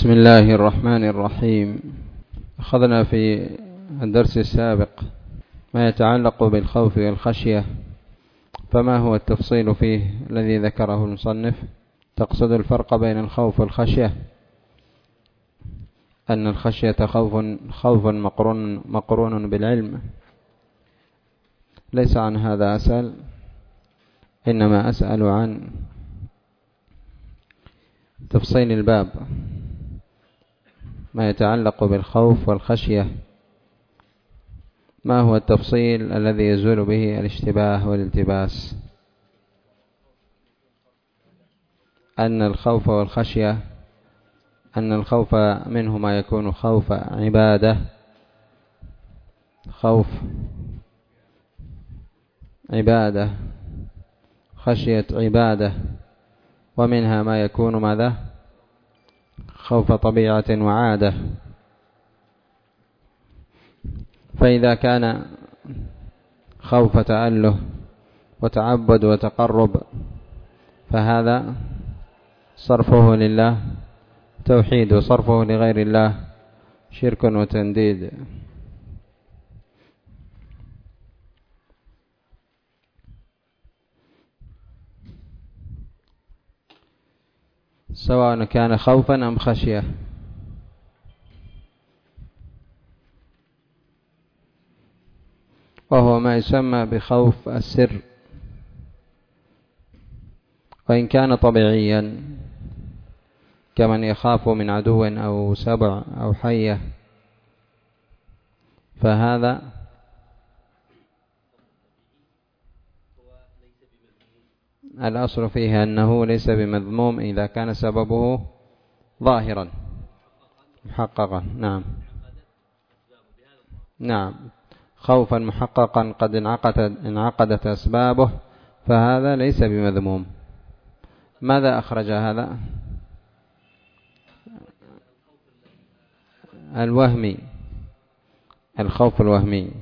بسم الله الرحمن الرحيم. أخذنا في الدرس السابق ما يتعلق بالخوف والخشية، فما هو التفصيل فيه الذي ذكره المصنف؟ تقصد الفرق بين الخوف والخشية، أن الخشية خوف مقرون بالعلم. ليس عن هذا أسأل، إنما أسأل عن تفصيل الباب، ما يتعلق بالخوف والخشية، ما هو التفصيل الذي يزول به الاشتباه والالتباس؟ أن الخوف والخشية، أن الخوف منهما يكون خوف عبادة، خوف عبادة، خشية عبادة، ومنها ما يكون ماذا؟ خوف طبيعة وعادة. فإذا كان خوف تأله وتعبد وتقرب فهذا صرفه لله توحيد، وصرفه لغير الله شرك وتنديد. سواء كان خوفا أم خشية. وهو ما يسمى بخوف السر، وإن كان طبيعيا كمن يخاف من عدو أو سبع أو حية، فهذا الأصل فيه أنه ليس بمذموم إذا كان سببه ظاهرا محققا. نعم، خوفا محققا قد انعقدت أسبابه، فهذا ليس بمذموم. ماذا أخرج هذا؟ الوهمي، الخوف الوهمي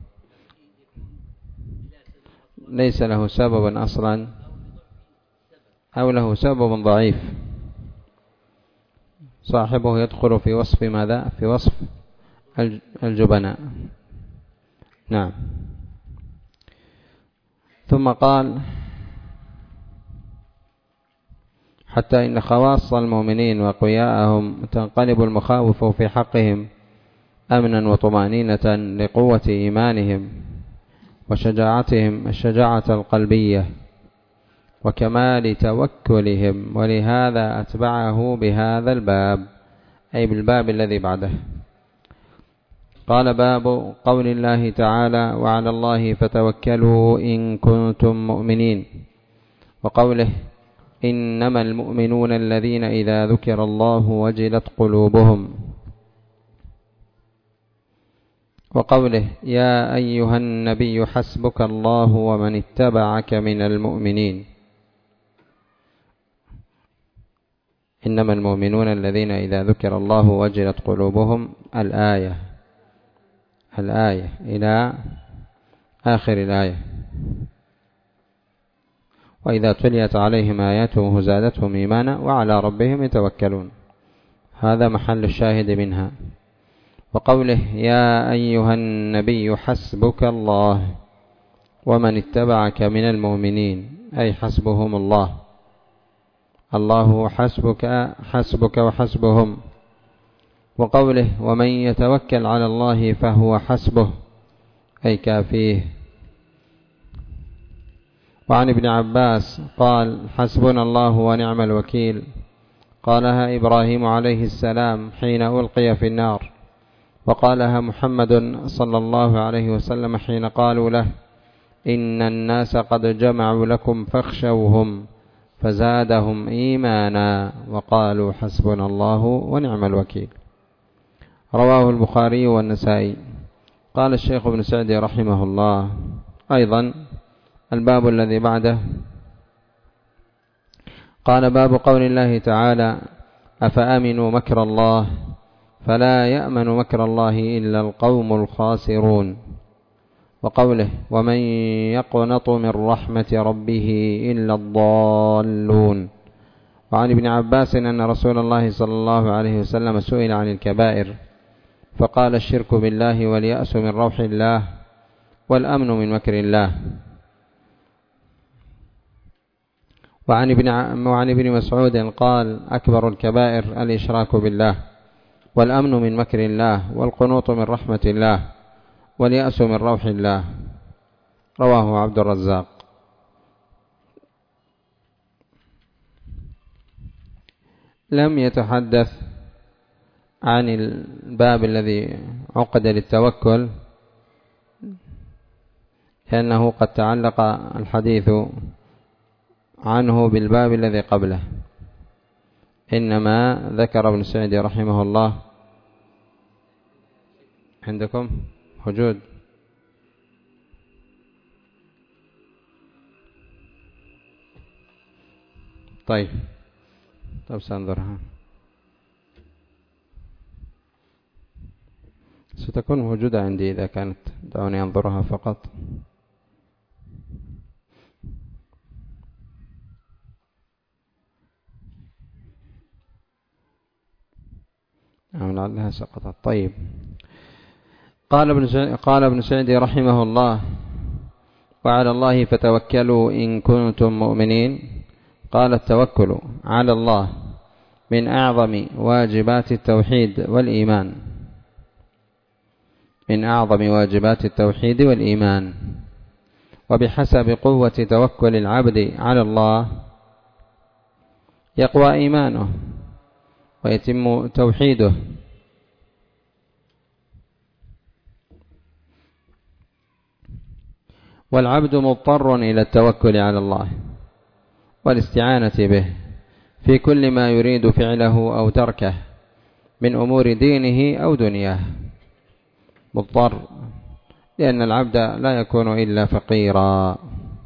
ليس له سبب أصلا أو له سبب ضعيف، صاحبه يدخل في وصف ماذا؟ في وصف الجبناء. نعم. ثم قال: حتى إن خواص المؤمنين وأقوياءهم تنقلب المخاوف في حقهم أمنا وطمأنينة لقوة إيمانهم وشجاعتهم الشجاعة القلبية وكمال توكلهم، ولهذا أتبعه بهذا الباب، أي بالباب الذي بعده. قال: باب قول الله تعالى: وعلى الله فتوكلوا إن كنتم مؤمنين، وقوله: إنما المؤمنون الذين إذا ذكر الله وجلت قلوبهم، وقوله: يا أيها النبي حسبك الله ومن اتبعك من المؤمنين. إنما المؤمنون الذين إذا ذكر الله وجلت قلوبهم، الآية إلى آخر الآية. وإذا تليت عليهم آياته زادتهم إيمانا وعلى ربهم يتوكلون، هذا محل الشاهد منها. وقوله: يا أيها النبي حسبك الله ومن اتبعك من المؤمنين، أي حسبهم الله، الله حسبك وحسبهم. وقوله: ومن يتوكل على الله فهو حسبه، أي كافيه. وعن ابن عباس قال: حسبنا الله ونعم الوكيل، قالها إبراهيم عليه السلام حين ألقي في النار، وقالها محمد صلى الله عليه وسلم حين قالوا له: إن الناس قد جمعوا لكم فاخشوهم، فزادهم إيمانا وقالوا حسبنا الله ونعم الوكيل. رواه البخاري والنسائي. قال الشيخ ابن سعدي رحمه الله أيضا: الباب الذي بعده، قال: باب قول الله تعالى: أفأمنوا مكر الله فلا يأمن مكر الله إلا القوم الخاسرون. وقوله: ومن يقنط من رحمة ربه إلا الضالون. وعن ابن عباس أن رسول الله صلى الله عليه وسلم سئل عن الكبائر فقال: الشرك بالله واليأس من روح الله والأمن من مكر الله. وعن ابن مسعود قال: أكبر الكبائر الإشراك بالله والأمن من مكر الله والقنوط من رحمة الله واليأس من روح الله. رواه عبد الرزاق. لم يتحدث عن الباب الذي عقد للتوكل لأنه قد تعلق الحديث عنه بالباب الذي قبله، إنما ذكر ابن سعدي رحمه الله. عندكم وجود؟ طيب سننظرها، ستكون موجودة عندي إذا كانت، دعوني أنظرها فقط. لعلها سقطت. طيب، قال ابن سعدي رحمه الله: وعلى الله فتوكلوا إن كنتم مؤمنين. قال: التوكل على الله من أعظم واجبات التوحيد والإيمان، من أعظم واجبات التوحيد والإيمان. وبحسب قوة توكل العبد على الله يقوى إيمانه ويتم توحيده. والعبد مضطر إلى التوكل على الله والاستعانة به في كل ما يريد فعله أو تركه من أمور دينه أو دنياه. مضطر، لأن العبد لا يكون إلا فقيرا،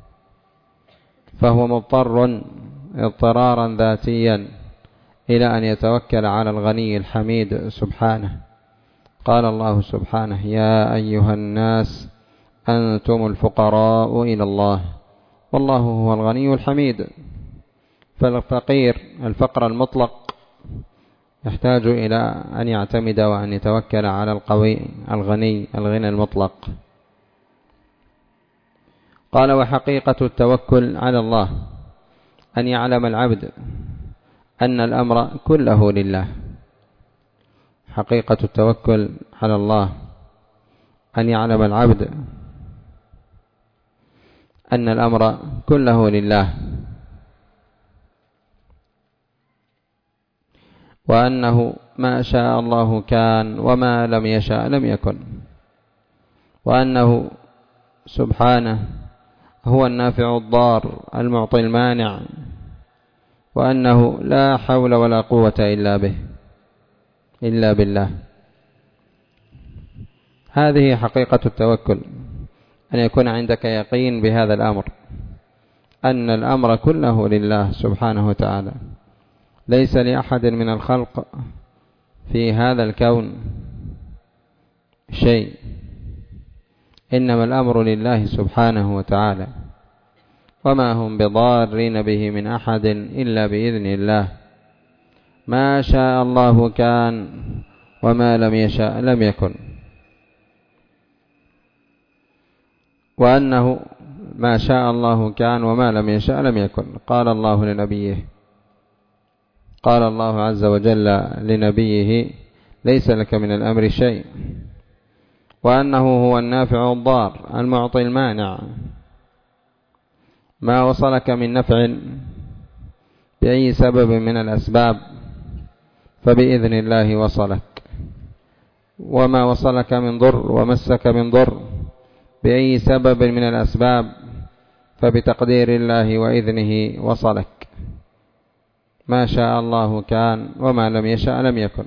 فهو مضطر اضطرارا ذاتيا إلى أن يتوكل على الغني الحميد سبحانه. قال الله سبحانه: يا أيها الناس أنتم الفقراء إلى الله والله هو الغني الحميد. فالفقير الفقر المطلق يحتاج إلى أن يعتمد وأن يتوكل على القوي الغني الغنى المطلق. قال: وحقيقة التوكل على الله أن يعلم العبد أن الأمر كله لله. حقيقة التوكل على الله أن يعلم العبد أن الأمر كله لله، وأنه ما شاء الله كان وما لم يشاء لم يكن، وأنه سبحانه هو النافع الضار المعطي المانع، وأنه لا حول ولا قوة إلا بالله. هذه حقيقة التوكل، أن يكون عندك يقين بهذا الأمر، أن الأمر كله لله سبحانه وتعالى، ليس لأحد من الخلق في هذا الكون شيء، إنما الأمر لله سبحانه وتعالى، وما هم بضارين به من أحد إلا بإذن الله. ما شاء الله كان وما لم يشاء لم يكن، وأنه ما شاء الله كان وما لم يشاء لم يكن. قال الله لنبيه، قال الله عز وجل لنبيه: ليس لك من الأمر شيء، وأنه هو النافع الضار المعطي المانع. ما وصلك من نفع بأي سبب من الأسباب فبإذن الله وصلك، وما وصلك من ضر ومسك من ضر بأي سبب من الأسباب فبتقدير الله وإذنه وصلك. ما شاء الله كان وما لم يشاء لم يكن.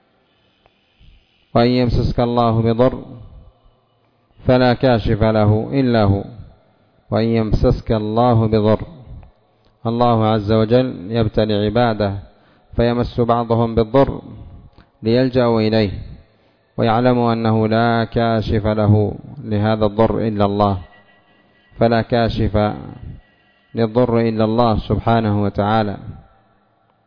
وإن يمسسك الله بضر فلا كاشف له إلا هو، وإن يمسسك الله بضر. الله عز وجل يبتلي عباده فيمس بعضهم بالضر ليلجأوا إليه، ويعلموا أنه لا كاشف له لهذا الضر إلا الله، فلا كاشف للضر إلا الله سبحانه وتعالى.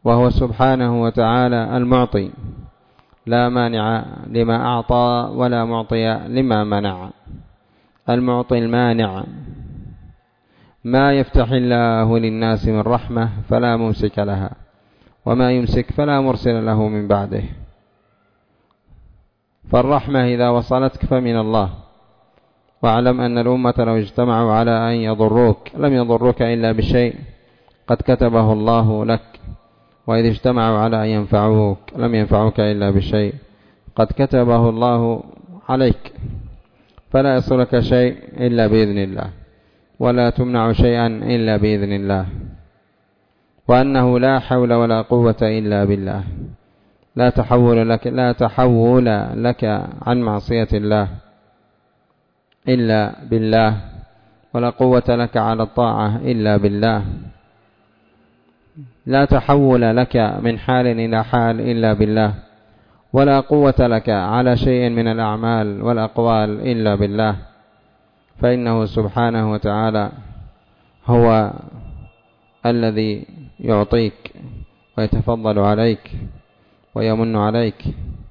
وهو سبحانه وتعالى المعطي لا مانع لما أعطى ولا معطي لما منع، المعطي المانع. ما يفتح الله للناس من رحمة فلا ممسك لها، وما يمسك فلا مرسل له من بعده. فالرحمة إذا وصلتك فمن الله. واعلم أن الأمة لو اجتمعوا على أن يضروك لم يضروك إلا بشيء قد كتبه الله لك، وإذا اجتمعوا على أن ينفعوك لم ينفعوك إلا بشيء قد كتبه الله عليك. فلا يصلك شيء إلا بإذن الله، ولا تمنع شيئا إلا بإذن الله، وأنه لا حول ولا قوة إلا بالله. لا تحول لك عن معصية الله إلا بالله، ولا قوة لك على الطاعة إلا بالله. لا تحول لك من حال إلى حال إلا بالله، ولا قوة لك على شيء من الأعمال والأقوال إلا بالله، فإنه سبحانه وتعالى هو الذي يعطيك ويتفضل عليك ويمن عليك.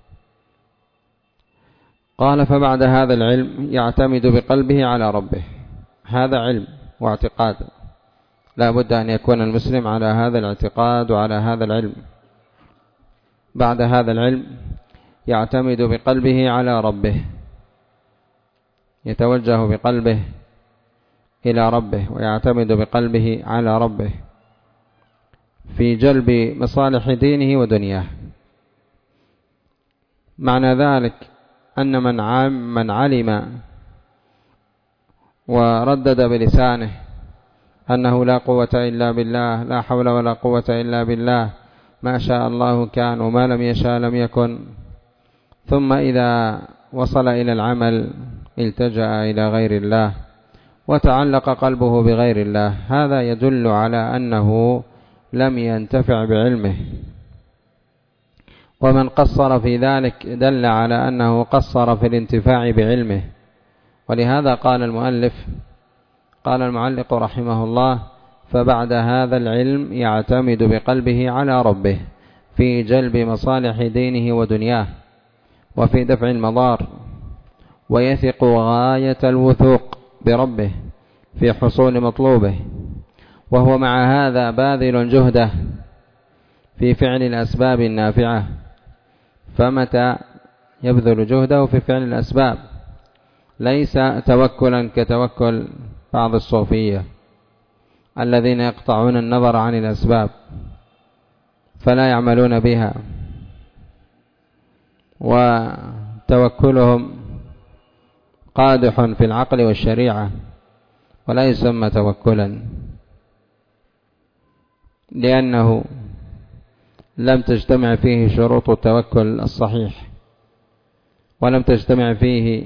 قال: فبعد هذا العلم يعتمد بقلبه على ربه. هذا علم واعتقاد، لا بد أن يكون المسلم على هذا الاعتقاد وعلى هذا العلم. بعد هذا العلم يعتمد بقلبه على ربه، يتوجه بقلبه إلى ربه ويعتمد بقلبه على ربه في جلب مصالح دينه ودنياه. معنى ذلك أن من علم وردد بلسانه أنه لا قوة إلا بالله، لا حول ولا قوة إلا بالله، ما شاء الله كان وما لم يشاء لم يكن، ثم إذا وصل إلى العمل التجأ إلى غير الله وتعلق قلبه بغير الله، هذا يدل على أنه لم ينتفع بعلمه. ومن قصر في ذلك دل على أنه قصر في الانتفاع بعلمه. ولهذا قال المعلق رحمه الله: فبعد هذا العلم يعتمد بقلبه على ربه في جلب مصالح دينه ودنياه وفي دفع المضار، ويثق غاية الوثوق بربه في حصول مطلوبه، وهو مع هذا باذل جهده في فعل الأسباب النافعة. فمتى يبذل جهده في فعل الأسباب ليس توكلا كتوكل بعض الصوفية الذين يقطعون النظر عن الأسباب فلا يعملون بها، وتوكلهم قادح في العقل والشريعة ولا يسمى توكلا، لأنه لم تجتمع فيه شروط التوكل الصحيح، ولم تجتمع فيه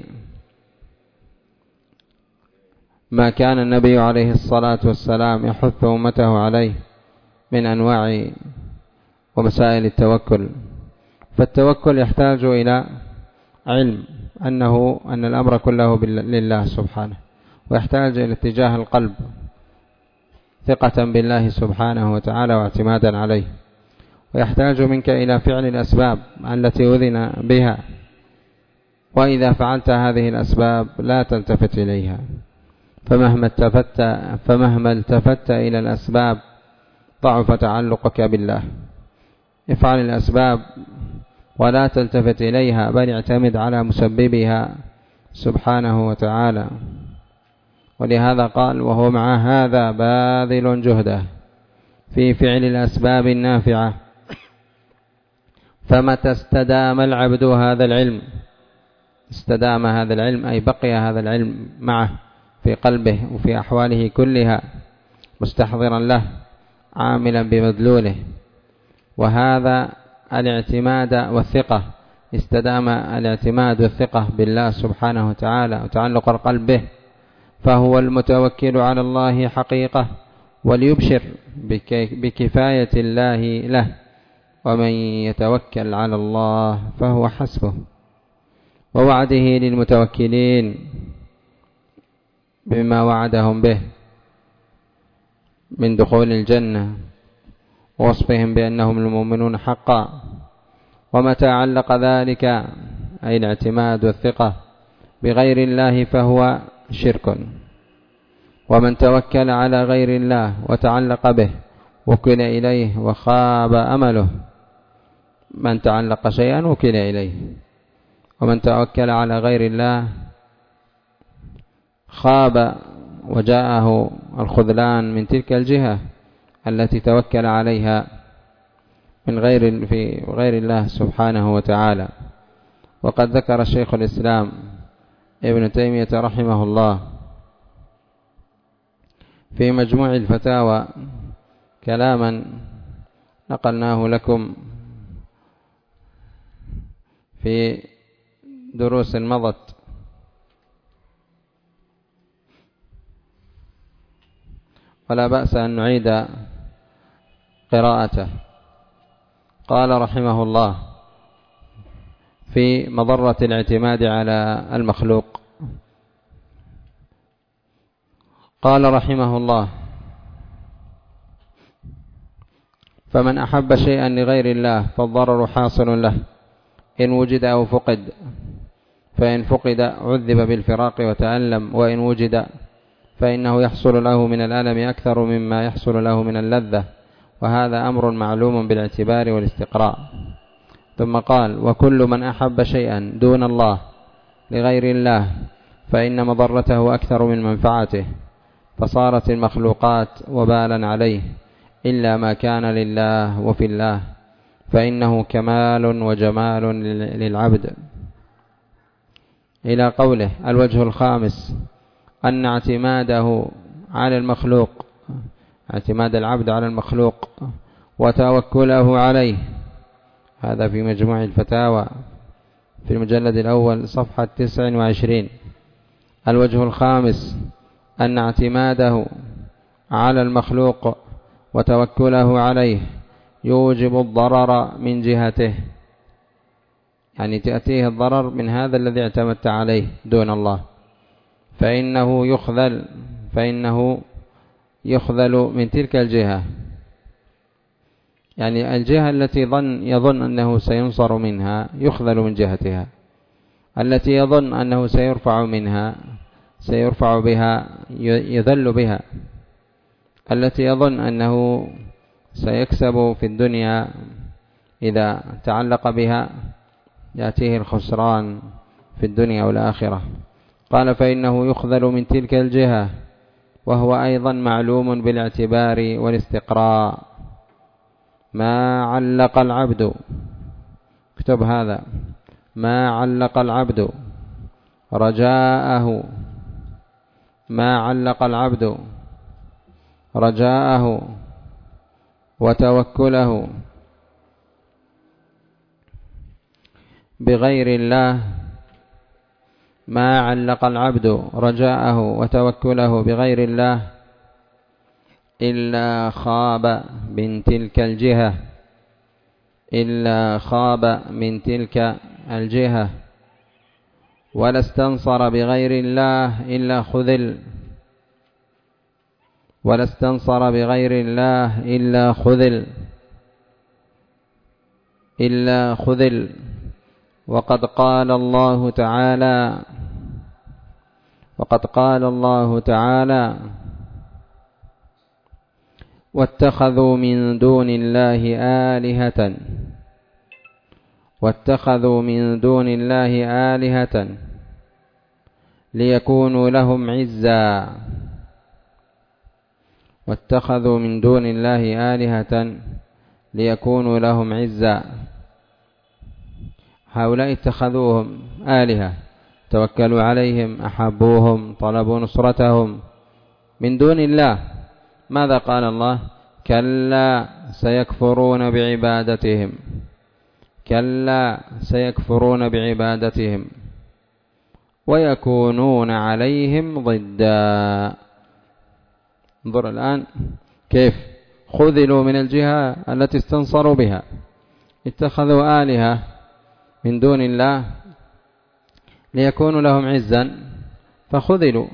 ما كان النبي عليه الصلاة والسلام يحث أمته عليه من أنواع ومسائل التوكل. فالتوكل يحتاج إلى علم أن الأمر كله لله سبحانه، ويحتاج إلى اتجاه القلب ثقة بالله سبحانه وتعالى واعتمادا عليه، ويحتاج منك إلى فعل الأسباب التي أذن بها، وإذا فعلت هذه الأسباب لا تلتفت إليها، فمهما التفت إلى الأسباب ضعف تعلقك بالله. افعل الأسباب ولا تلتفت إليها، بل اعتمد على مسببها سبحانه وتعالى. ولهذا قال: وهو مع هذا باذل جهده في فعل الأسباب النافعة. فمتى استدام العبد هذا العلم، استدام هذا العلم أي بقي هذا العلم معه في قلبه وفي أحواله كلها مستحضرا له عاملا بمدلوله، وهذا الاعتماد والثقة، استدام الاعتماد والثقة بالله سبحانه وتعالى وتعلق القلب به، فهو المتوكل على الله حقيقة، وليبشر بكفاية الله له، ومن يتوكل على الله فهو حسبه. ووعده للمتوكلين بما وعدهم به من دخول الجنة ووصفهم بأنهم المؤمنون حقا. ومتى علق ذلك أي الاعتماد والثقة بغير الله فهو شرك. ومن توكل على غير الله وتعلق به وكل إليه وخاب أمله. من تعلق شيئا وكل إليه، ومن توكل على غير الله خاب وجاءه الخذلان من تلك الجهة التي توكل عليها من غير الله سبحانه وتعالى. وقد ذكر شيخ الإسلام ابن تيمية رحمه الله في مجموع الفتاوى كلاما نقلناه لكم في دروس مضت، ولا بأس أن نعيد قراءته. قال رحمه الله في مضرة الاعتماد على المخلوق، قال رحمه الله: فمن أحب شيئا لغير الله فالضرر حاصل له إن وجد أو فقد، فإن فقد عذب بالفراق وتألم، وإن وجد فإنه يحصل له من الألم أكثر مما يحصل له من اللذة، وهذا أمر معلوم بالاعتبار والاستقراء. ثم قال: وكل من أحب شيئا دون الله لغير الله فإن مضرته أكثر من منفعته، فصارت المخلوقات وبالا عليه إلا ما كان لله وفي الله، فإنه كمال وجمال للعبد. إلى قوله: الوجه الخامس أن اعتماده على المخلوق، اعتماد العبد على المخلوق وتوكله عليه، هذا في مجموع الفتاوى في المجلد الأول صفحة 29. الوجه الخامس أن اعتماده على المخلوق وتوكله عليه يوجب الضرر من جهته، يعني تأتيه الضرر من هذا الذي اعتمدت عليه دون الله، فإنه يخذل من تلك الجهة، يعني الجهة التي يظن أنه سينصر منها يخذل من جهتها، التي يظن أنه سيرفع منها سيرفع بها يذل بها، التي يظن أنه سيكسب في الدنيا إذا تعلق بها يأتيه الخسران في الدنيا والآخرة. قال: فإنه يخذل من تلك الجهة، وهو أيضا معلوم بالاعتبار والاستقراء. ما علق العبد، اكتب هذا، ما علق العبد رجاءه، ما علق العبد رجاءه وتوكله بغير الله، ما علق العبد رجاءه وتوكله بغير الله إلا خاب من تلك الجهة، إلا خاب من تلك الجهة، ولا استنصر بغير الله إلا خذل، ولا استنصر بغير الله إلا خذل. وقد قال الله تعالى: واتخذوا من دون الله آلهة ليكونوا لهم عزا، واتخذوا من دون الله آلهة ليكونوا لهم عزا. هؤلاء اتخذوهم آلهة، توكلوا عليهم، أحبوهم، طلبوا نصرتهم من دون الله. ماذا قال الله؟ كلا سيكفرون بعبادتهم، كلا سيكفرون بعبادتهم ويكونون عليهم ضدا. انظر الآن كيف خذلوا من الجهة التي استنصروا بها، اتخذوا آلهة من دون الله ليكونوا لهم عزا، فخذلوا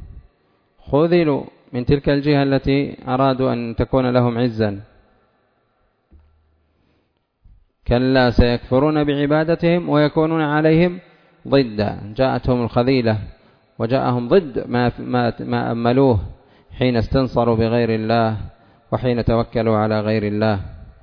من تلك الجهة التي أرادوا أن تكون لهم عزا. كلا سيكفرون بعبادتهم ويكونون عليهم ضدا. جاءتهم الخذيلة وجاءهم ضد ما أملوه حين استنصروا بغير الله وحين توكلوا على غير الله.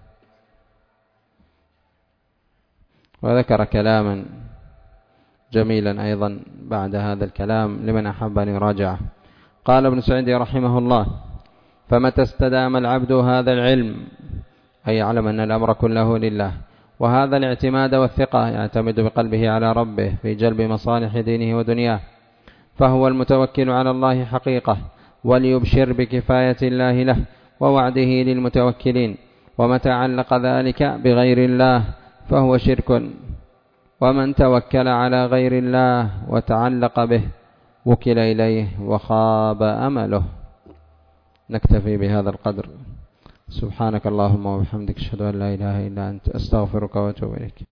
وذكر كلاما جميلا أيضا بعد هذا الكلام لمن أحب أن يراجعه. قال ابن سعيد رحمه الله: فمتى استدام العبد هذا العلم، أي يعلم أن الأمر كله لله، وهذا الاعتماد والثقة، يعتمد بقلبه على ربه في جلب مصالح دينه ودنياه، فهو المتوكل على الله حقيقة، وليبشر بكفاية الله له ووعده للمتوكلين. ومتى علق ذلك بغير الله فهو شرك، ومن توكل على غير الله وتعلق به وكل إليه وخاب أمله. نكتفي بهذا القدر. سبحانك اللهم وبحمدك، أشهد أن لا إله إلا أنت، أستغفرك وأتوب إليك.